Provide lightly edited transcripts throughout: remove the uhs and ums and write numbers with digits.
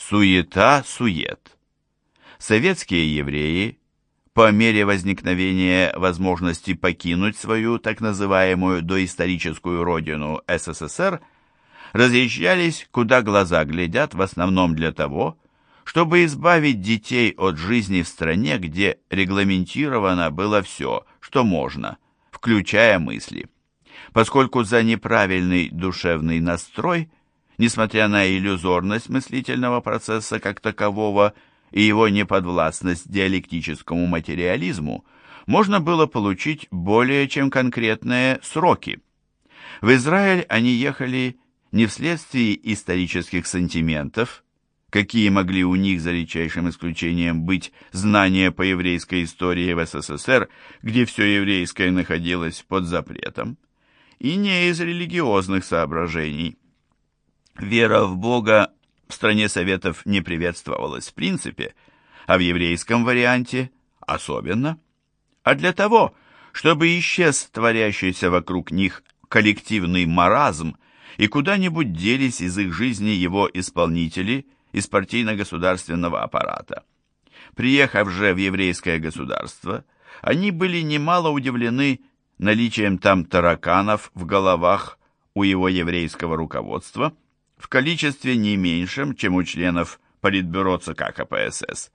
Суета-сует. Советские евреи, по мере возникновения возможности покинуть свою так называемую доисторическую родину СССР, разъезжались, куда глаза глядят, в основном для того, чтобы избавить детей от жизни в стране, где регламентировано было все, что можно, включая мысли. Поскольку за неправильный душевный настрой, несмотря на иллюзорность мыслительного процесса как такового и его неподвластность диалектическому материализму, можно было получить более чем конкретные сроки. В Израиль они ехали не вследствие исторических сантиментов, какие могли у них за редчайшим исключением быть знания по еврейской истории в СССР, где все еврейское находилось под запретом, и не из религиозных соображений. Вера в Бога в стране Советов не приветствовалась в принципе, а в еврейском варианте особенно, а для того, чтобы исчез творящийся вокруг них коллективный маразм, и куда-нибудь делись из их жизни его исполнители из партийно-государственного аппарата. Приехав же в еврейское государство, они были немало удивлены наличием там тараканов в головах у его еврейского руководства в количестве не меньшем, чем у членов Политбюро ЦК КПСС.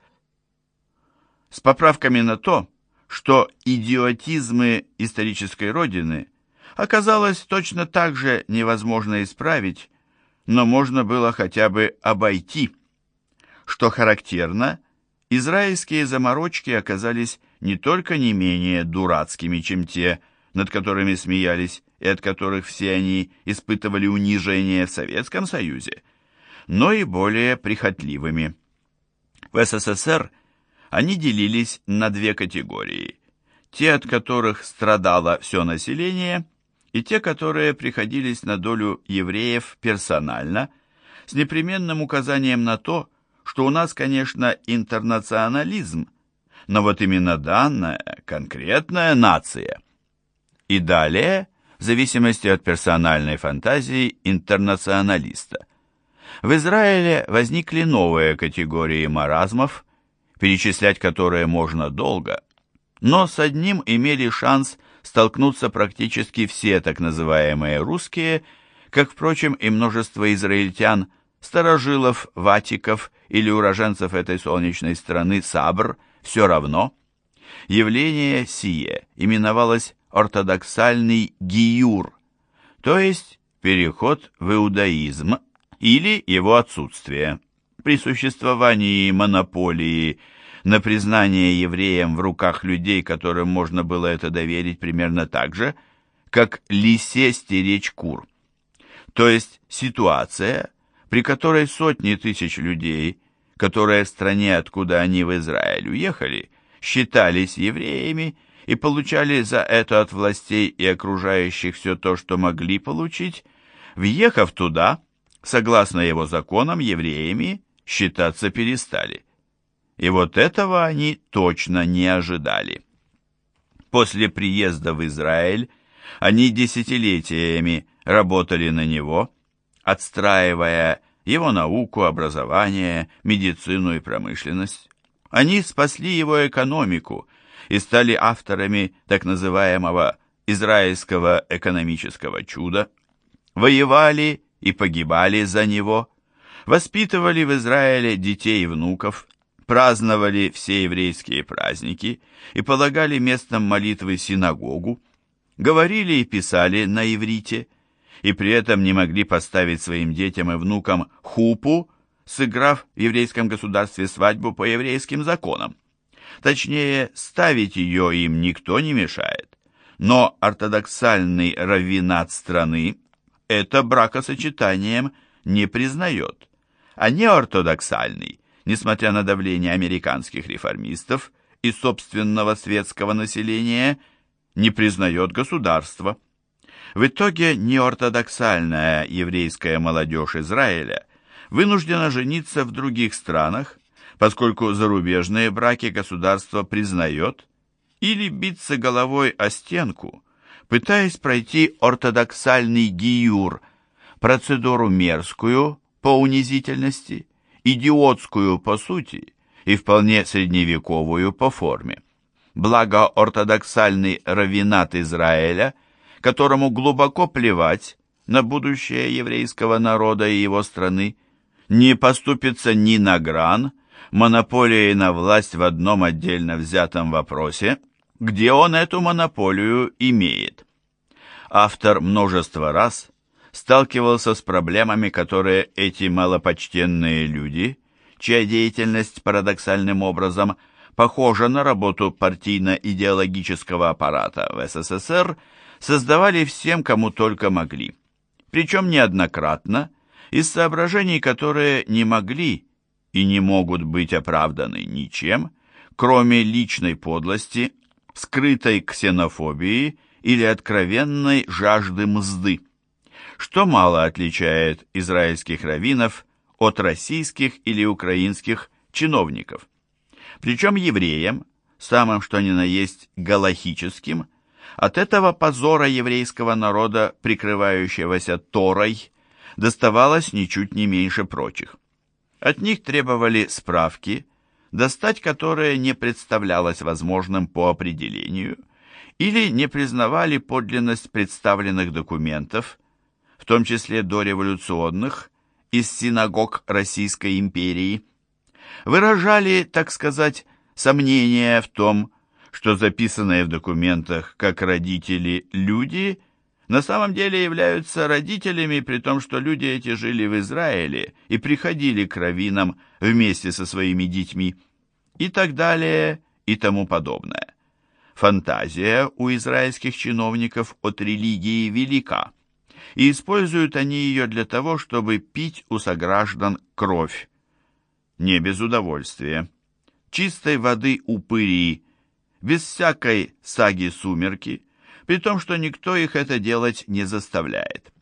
С поправками на то, что идиотизмы исторической родины оказалось точно так же невозможно исправить, но можно было хотя бы обойти. Что характерно, израильские заморочки оказались не только не менее дурацкими, чем те, над которыми смеялись и от которых все они испытывали унижение в Советском Союзе, но и более прихотливыми. В СССР они делились на две категории: те, от которых страдало все население, и те, которые приходились на долю евреев персонально, с непременным указанием на то, что у нас, конечно, интернационализм, но вот именно данная, конкретная нация. И далее, в зависимости от персональной фантазии интернационалиста. В Израиле возникли новые категории маразмов, перечислять которые можно долго, но с одним имели шанс столкнуться практически все так называемые русские, как, впрочем, и множество израильтян, старожилов, ватиков или уроженцев этой солнечной страны сабр, все равно. Явление сие именовалось ортодоксальный гиюр, то есть переход в иудаизм или его отсутствие. При существовании монополии на признание евреям в руках людей, которым можно было это доверить примерно так же, как лисе стеречь кур. То есть ситуация, при которой сотни тысяч людей, которые в стране, откуда они в Израиль уехали, считались евреями и получали за это от властей и окружающих все то, что могли получить, въехав туда, согласно его законам, евреями считаться перестали. И вот этого они точно не ожидали. После приезда в Израиль они десятилетиями работали на него, отстраивая его науку, образование, медицину и промышленность. Они спасли его экономику и стали авторами так называемого израильского экономического чуда, воевали и погибали за него, воспитывали в Израиле детей и внуков, праздновали все еврейские праздники и полагали местом молитвы синагогу, говорили и писали на иврите, и при этом не могли поставить своим детям и внукам хупу, сыграв в еврейском государстве свадьбу по еврейским законам. Точнее, ставить ее им никто не мешает, но ортодоксальный раввинат страны это бракосочетанием не признает, а неортодоксальный, несмотря на давление американских реформистов и собственного светского населения, не признает государство. В итоге неортодоксальная еврейская молодежь Израиля вынуждена жениться в других странах, поскольку зарубежные браки государство признает, или биться головой о стенку, пытаясь пройти ортодоксальный гиюр, процедуру мерзкую по унизительности идиотскую по сути и вполне средневековую по форме. Благо ортодоксальный раввинат Израиля, которому глубоко плевать на будущее еврейского народа и его страны, не поступится ни на гран монополией на власть в одном отдельно взятом вопросе, где он эту монополию имеет. Автор множество раз сталкивался с проблемами, которые эти малопочтенные люди, чья деятельность парадоксальным образом похожа на работу партийно-идеологического аппарата в СССР, создавали всем, кому только могли. Причем неоднократно, из соображений, которые не могли и не могут быть оправданы ничем, кроме личной подлости, скрытой ксенофобии или откровенной жажды мзды, что мало отличает израильских раввинов от российских или украинских чиновников. Причем евреям, самым что ни на есть галахическим, от этого позора еврейского народа, прикрывающегося Торой, доставалось ничуть не меньше прочих. От них требовали справки, достать которые не представлялось возможным по определению, или не признавали подлинность представленных документов, в том числе дореволюционных, из синагог Российской империи, выражали, так сказать, сомнения в том, что записанные в документах как родители люди на самом деле являются родителями, при том, что люди эти жили в Израиле и приходили к раввинам вместе со своими детьми, и так далее, и тому подобное. Фантазия у израильских чиновников от религии велика, и используют они ее для того, чтобы пить у сограждан кровь. Не без удовольствия. Чистой воды упыри, без всякой саги сумерки, при том, что никто их это делать не заставляет.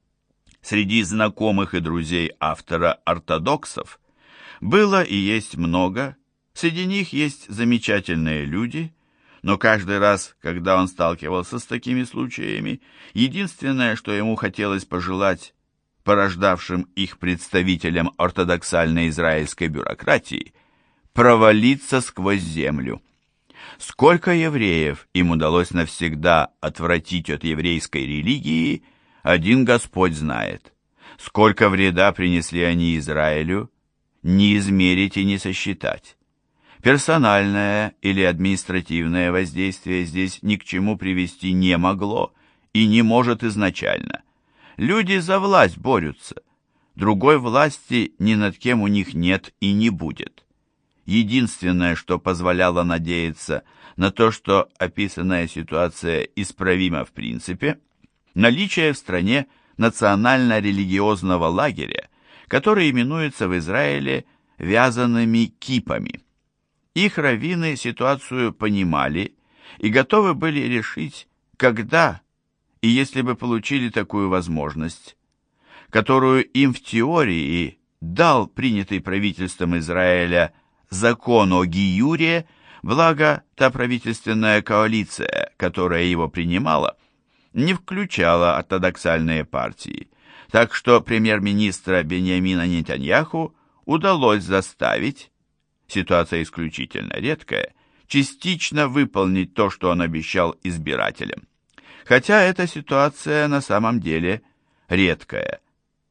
Среди знакомых и друзей автора ортодоксов было и есть много, среди них есть замечательные люди, но каждый раз, когда он сталкивался с такими случаями, единственное, что ему хотелось пожелать порождавшим их представителям ортодоксальной израильской бюрократии, провалиться сквозь землю. Сколько евреев им удалось навсегда отвратить от еврейской религии, один Господь знает. Сколько вреда принесли они Израилю, не измерить и не сосчитать. Персональное или административное воздействие здесь ни к чему привести не могло и не может изначально. Люди за власть борются. Другой власти ни над кем у них нет и не будет. Единственное, что позволяло надеяться на то, что описанная ситуация исправима в принципе, наличие в стране национально-религиозного лагеря, который именуется в Израиле вязаными кипами. Их раввины ситуацию понимали и готовы были решить, когда и если бы получили такую возможность, которую им в теории дал принятый правительством Израиля закон о гиюре, благо та правительственная коалиция, которая его принимала, не включала ортодоксальные партии, так что премьер-министра Беньямина Нетаньяху удалось заставить, ситуация исключительно редкая, частично выполнить то, что он обещал избирателям. Хотя эта ситуация на самом деле редкая.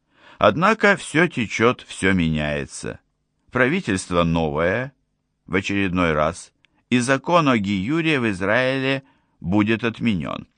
Однако все течет, все меняется. Правительство новое, в очередной раз, и закон о гиюре в Израиле будет отменен.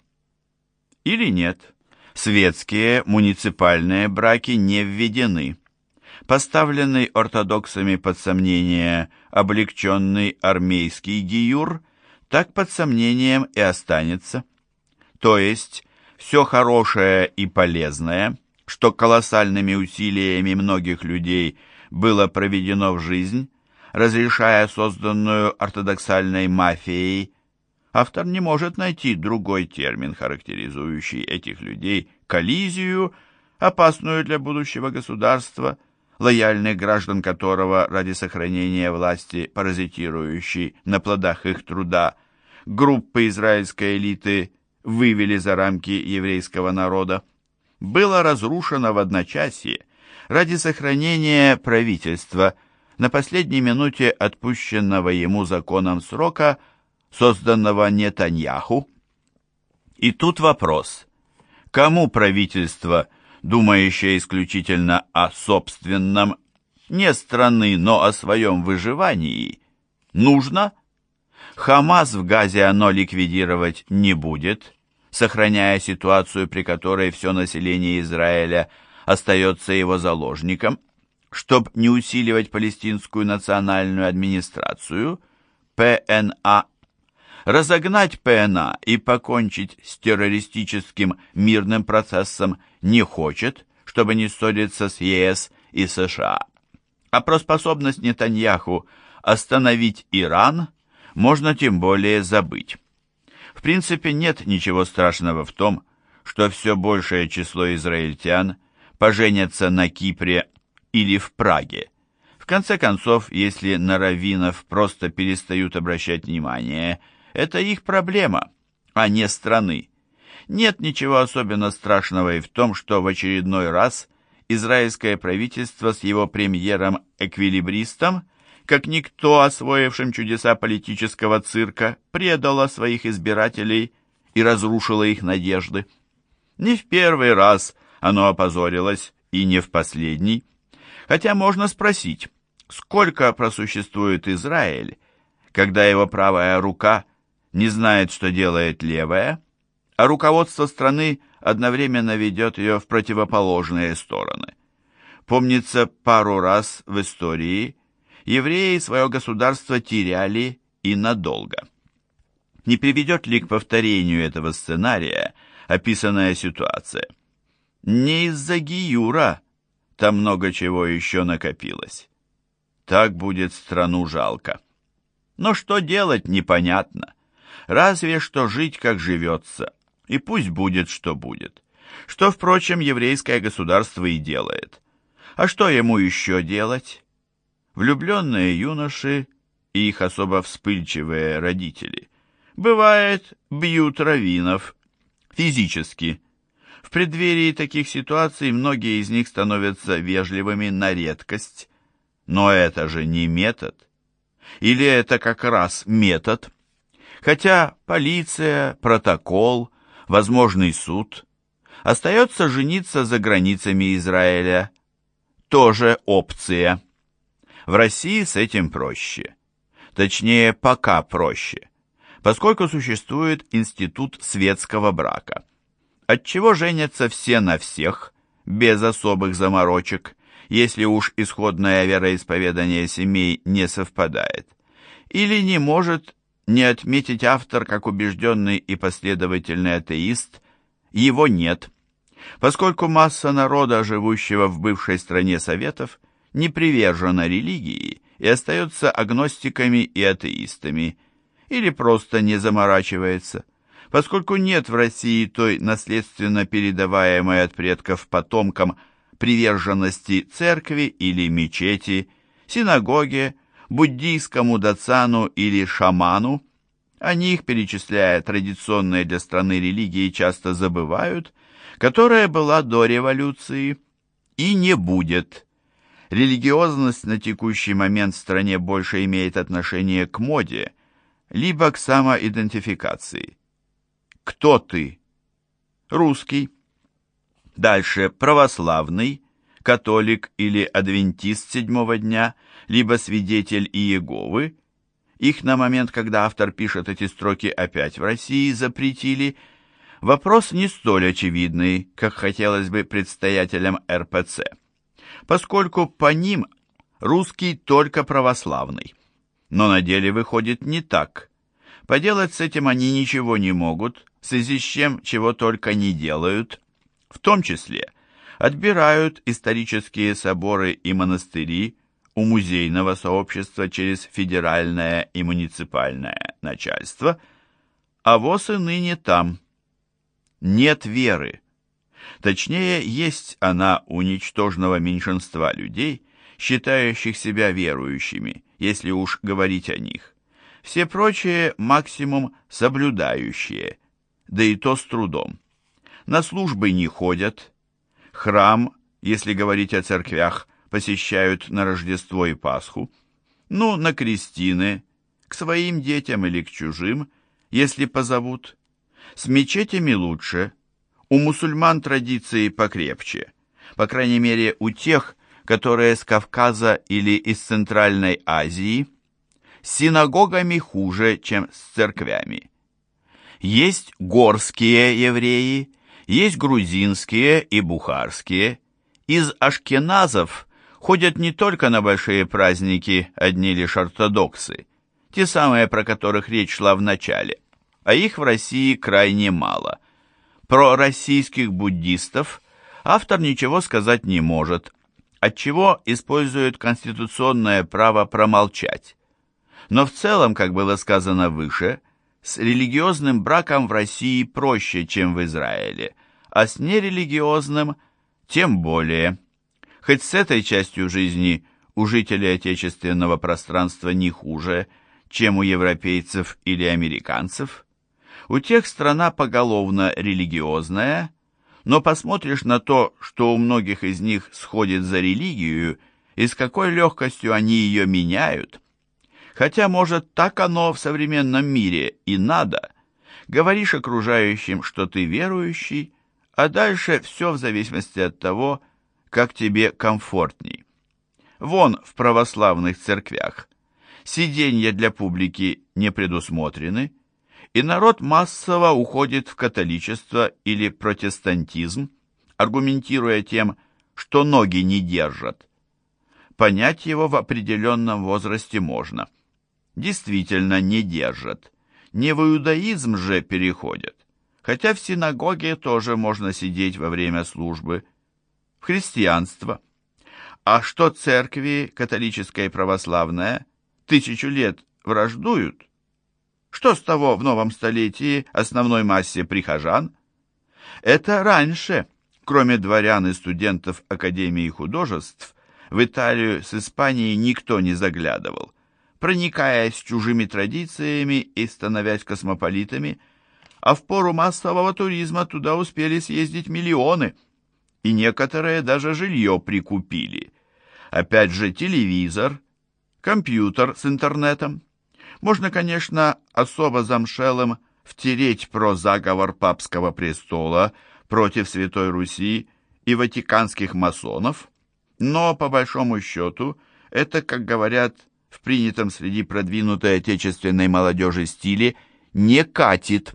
Или нет, светские муниципальные браки не введены. Поставленный ортодоксами под сомнение облегченный армейский гиюр так под сомнением и останется. То есть все хорошее и полезное, что колоссальными усилиями многих людей было проведено в жизнь, разрешая созданную ортодоксальной мафией, автор не может найти другой термин, характеризующий этих людей, коллизию, опасную для будущего государства, лояльных граждан которого ради сохранения власти, паразитирующей на плодах их труда, группы израильской элиты вывели за рамки еврейского народа, было разрушено в одночасье ради сохранения правительства на последней минуте отпущенного ему законом срока, созданного Нетаньяху. И тут вопрос: кому правительство, думающее исключительно о собственном, не страны, но о своем выживании, нужно? Хамас в Газе оно ликвидировать не будет, сохраняя ситуацию, при которой все население Израиля остается его заложником, чтобы не усиливать палестинскую национальную администрацию, ПНА, разогнать ПНА и покончить с террористическим мирным процессом не хочет, чтобы не ссориться с ЕС и США. А про способность Нетаньяху остановить Иран можно тем более забыть. В принципе, нет ничего страшного в том, что все большее число израильтян поженятся на Кипре или в Праге. В конце концов, если на раввинов просто перестают обращать внимание, это их проблема, а не страны. Нет ничего особенно страшного и в том, что в очередной раз израильское правительство с его премьером-эквилибристом, как никто, освоившим чудеса политического цирка, предало своих избирателей и разрушило их надежды. Не в первый раз оно опозорилось, и не в последний. Хотя можно спросить, сколько просуществует Израиль, когда его правая рука не знает, что делает левая, а руководство страны одновременно ведет ее в противоположные стороны. Помнится, пару раз в истории евреи свое государство теряли и надолго. Не приведет ли к повторению этого сценария описанная ситуация? Не из-за гиюра там много чего еще накопилось. Так будет страну жалко. Но что делать, непонятно. Разве что жить, как живется, и пусть будет, что будет. Что, впрочем, еврейское государство и делает. А что ему еще делать? Влюбленные юноши и их особо вспыльчивые родители, бывает, бьют раввинов физически. В преддверии таких ситуаций многие из них становятся вежливыми на редкость. Но это же не метод. Или это как раз метод? Хотя полиция, протокол, возможный суд. Остается жениться за границами Израиля. Тоже опция. В России с этим проще. Точнее, пока проще, поскольку существует институт светского брака. Отчего женятся все на всех, без особых заморочек, если уж исходное вероисповедание семей не совпадает. Или не может не отметить автор, как убежденный и последовательный атеист, его нет, поскольку масса народа, живущего в бывшей стране Советов, не привержена религии и остается агностиками и атеистами, или просто не заморачивается, поскольку нет в России той наследственно передаваемой от предков потомкам приверженности церкви или мечети, синагоге, буддийскому дацану или шаману. О них, перечисляя традиционные для страны религии, часто забывают, которая была до революции и не будет. Религиозность на текущий момент в стране больше имеет отношение к моде, либо к самоидентификации. Кто ты? Русский. Дальше православный, католик или адвентист седьмого дня, либо свидетель Иеговы. Их на момент, когда автор пишет эти строки, опять в России запретили. Вопрос не столь очевидный, как хотелось бы предстоятелям РПЦ, поскольку по ним русский только православный. Но на деле выходит не так. Поделать с этим они ничего не могут, в связи с чем чего только не делают, в том числе отбирают исторические соборы и монастыри у музейного сообщества через федеральное и муниципальное начальство, а воз и ныне там. Нет веры. Точнее, есть она у ничтожного меньшинства людей, считающих себя верующими, если уж говорить о них. Все прочие максимум соблюдающие, да и то с трудом. На службы не ходят, храм если говорить о церквях, посещают на Рождество и Пасху? Ну, на крестины, к своим детям или к чужим, если позовут. С мечетями лучше. У мусульман традиции покрепче. По крайней мере, у тех, которые с Кавказа или из Центральной Азии. С синагогами хуже, чем с церквями. Есть горские евреи, есть грузинские и бухарские. Из ашкеназов ходят не только на большие праздники одни лишь ортодоксы, те самые, про которых речь шла в начале, а их в России крайне мало. Про российских буддистов автор ничего сказать не может, отчего использует конституционное право промолчать. Но в целом, как было сказано выше, с религиозным браком в России проще, чем в Израиле, а с нерелигиозным тем более. Хоть с этой частью жизни у жителей отечественного пространства не хуже, чем у европейцев или американцев. У тех страна поголовно религиозная, но посмотришь на то, что у многих из них сходит за религию, и с какой легкостью они ее меняют. Хотя, может, так оно в современном мире и надо. Говоришь окружающим, что ты верующий, а дальше все в зависимости от того, как тебе комфортней. Вон в православных церквях сиденья для публики не предусмотрены, и народ массово уходит в католичество или протестантизм, аргументируя тем, что ноги не держат. Понять его в определенном возрасте можно. Действительно не держат. Не в иудаизм же переходят, хотя в синагоге тоже можно сидеть во время службы. В христианство. А что церкви, католическая и православная, 1000 лет враждуют? Что с того в новом столетии основной массе прихожан? Это раньше, кроме дворян и студентов Академии художеств, в Италию с Испанией никто не заглядывал. Проникаясь чужими традициями и становясь космополитами, а в пору массового туризма туда успели съездить миллионы, и некоторые даже жилье прикупили. Опять же телевизор, компьютер с интернетом. Можно, конечно, особо замшелым втереть про заговор папского престола против Святой Руси и ватиканских масонов, но, по большому счету, это, как говорят в принятом среди продвинутой отечественной молодежи стиле, не катит.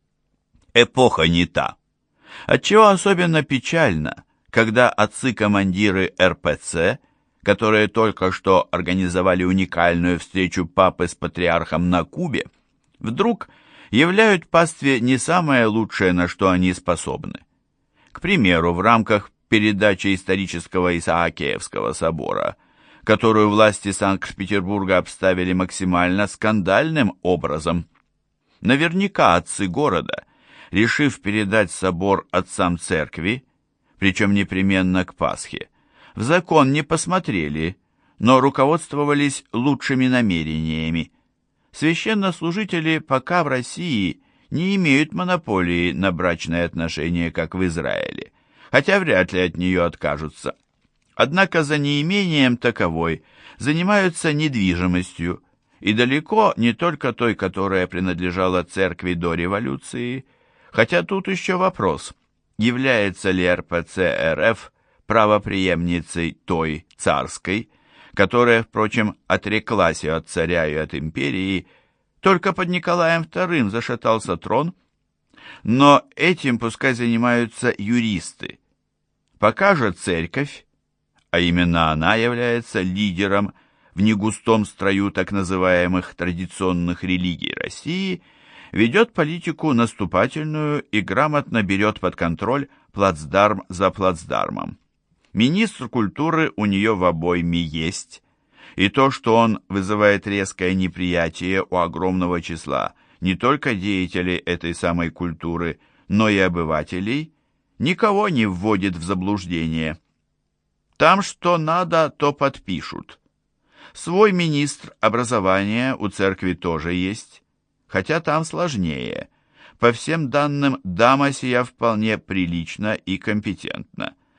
Эпоха не та. Отчего особенно печально, когда отцы-командиры РПЦ, которые только что организовали уникальную встречу папы с патриархом на Кубе, вдруг являют пастве не самое лучшее, на что они способны. К примеру, в рамках передачи исторического Исаакиевского собора, которую власти Санкт-Петербурга обставили максимально скандальным образом. Наверняка отцы города, решив передать собор отцам церкви, причем непременно к Пасхе, в закон не посмотрели, но руководствовались лучшими намерениями. Священнослужители пока в России не имеют монополии на брачные отношения, как в Израиле, хотя вряд ли от нее откажутся. Однако за неимением таковой занимаются недвижимостью, и далеко не только той, которая принадлежала церкви до революции, хотя тут еще вопрос, является ли РПЦ РФ правопреемницей той царской, которая, впрочем, отреклась и от царя, и от империи, только под Николаем II зашатался трон, но этим пускай занимаются юристы. Пока же церковь, а именно она является лидером в негустом строю так называемых традиционных религий России, ведет политику наступательную и грамотно берет под контроль плацдарм за плацдармом. Министр культуры у нее в обойме есть, и то, что он вызывает резкое неприятие у огромного числа не только деятелей этой самой культуры, но и обывателей, никого не вводит в заблуждение. Там что надо, то подпишут. Свой министр образования у церкви тоже есть, хотя там сложнее. По всем данным, дама сия вполне прилична и компетентна.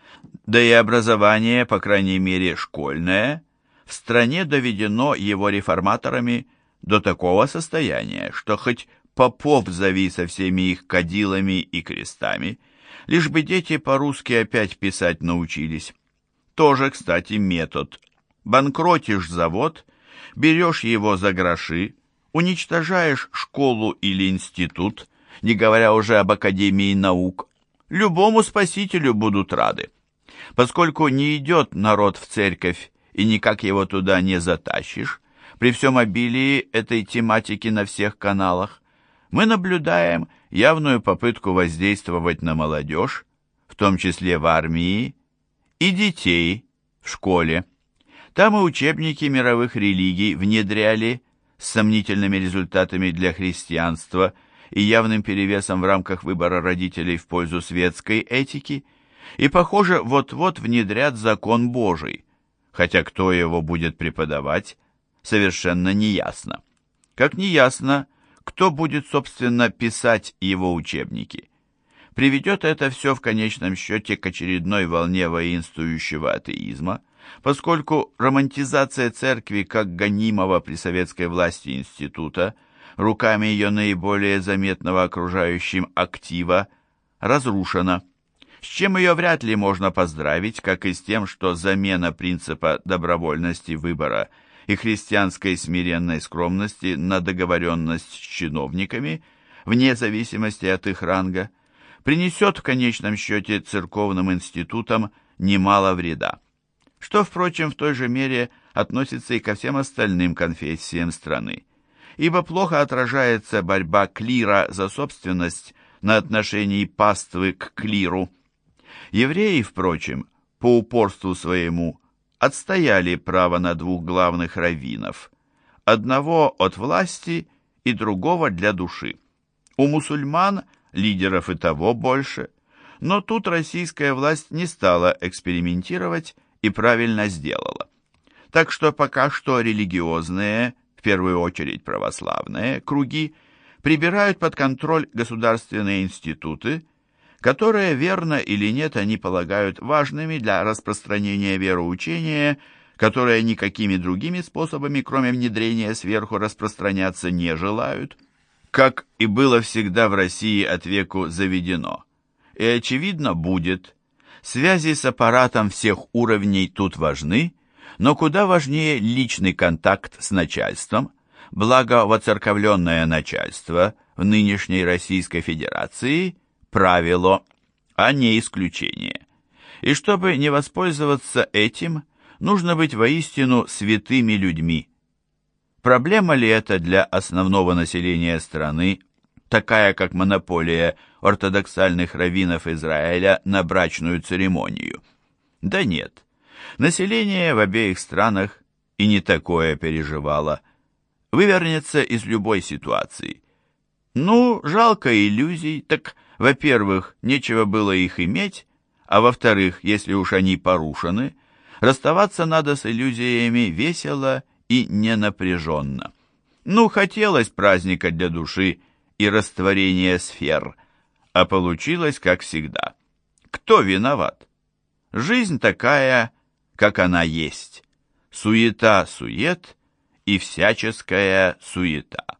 Да и образование, по крайней мере школьное, в стране доведено его реформаторами до такого состояния, что хоть попов зови со всеми их кадилами и крестами, лишь бы дети по-русски опять писать научились. Тоже, кстати, метод. Банкротишь завод, берешь его за гроши, уничтожаешь школу или институт, не говоря уже об Академии наук. Любому спасителю будут рады. Поскольку не идет народ в церковь и никак его туда не затащишь, при всем обилии этой тематики на всех каналах, мы наблюдаем явную попытку воздействовать на молодежь, в том числе в армии, и детей в школе. Там и учебники мировых религий внедряли с сомнительными результатами для христианства и явным перевесом в рамках выбора родителей в пользу светской этики, и, похоже, вот-вот внедрят закон Божий, хотя кто его будет преподавать, совершенно неясно. Как неясно, кто будет, собственно, писать его учебники. Приведет это все в конечном счете к очередной волне воинствующего атеизма, поскольку романтизация церкви как гонимого при советской власти института руками ее наиболее заметного окружающим актива разрушена, с чем ее вряд ли можно поздравить, как и с тем, что замена принципа добровольности выбора и христианской смиренной скромности на договоренность с чиновниками, вне зависимости от их ранга, принесет в конечном счете церковным институтам немало вреда, что, впрочем, в той же мере относится и ко всем остальным конфессиям страны, ибо плохо отражается борьба клира за собственность на отношении паствы к клиру. Евреи, впрочем, по упорству своему отстояли право на двух главных раввинов, одного от власти и другого для души. У мусульман лидеров и того больше, но тут российская власть не стала экспериментировать и правильно сделала. Так что пока что религиозные, в первую очередь православные, круги прибирают под контроль государственные институты, которые, верно или нет, они полагают важными для распространения вероучения, которые никакими другими способами, кроме внедрения сверху, распространяться не желают, как и было всегда в России от веку заведено. И, очевидно, будет. Связи с аппаратом всех уровней тут важны, но куда важнее личный контакт с начальством, благо воцерковленное начальство в нынешней Российской Федерации – правило, а не исключение. И чтобы не воспользоваться этим, нужно быть воистину святыми людьми. Проблема ли это для основного населения страны, такая как монополия ортодоксальных раввинов Израиля на брачную церемонию? Да нет. Население в обеих странах и не такое переживало. Вывернется из любой ситуации. Ну, жалко иллюзий, так, во-первых, нечего было их иметь, а во-вторых, если уж они порушены, расставаться надо с иллюзиями весело и ненапряженно. Ну, хотелось праздника для души и растворения сфер, а получилось, как всегда. Кто виноват? Жизнь такая, как она есть. Суета-сует и всяческая суета.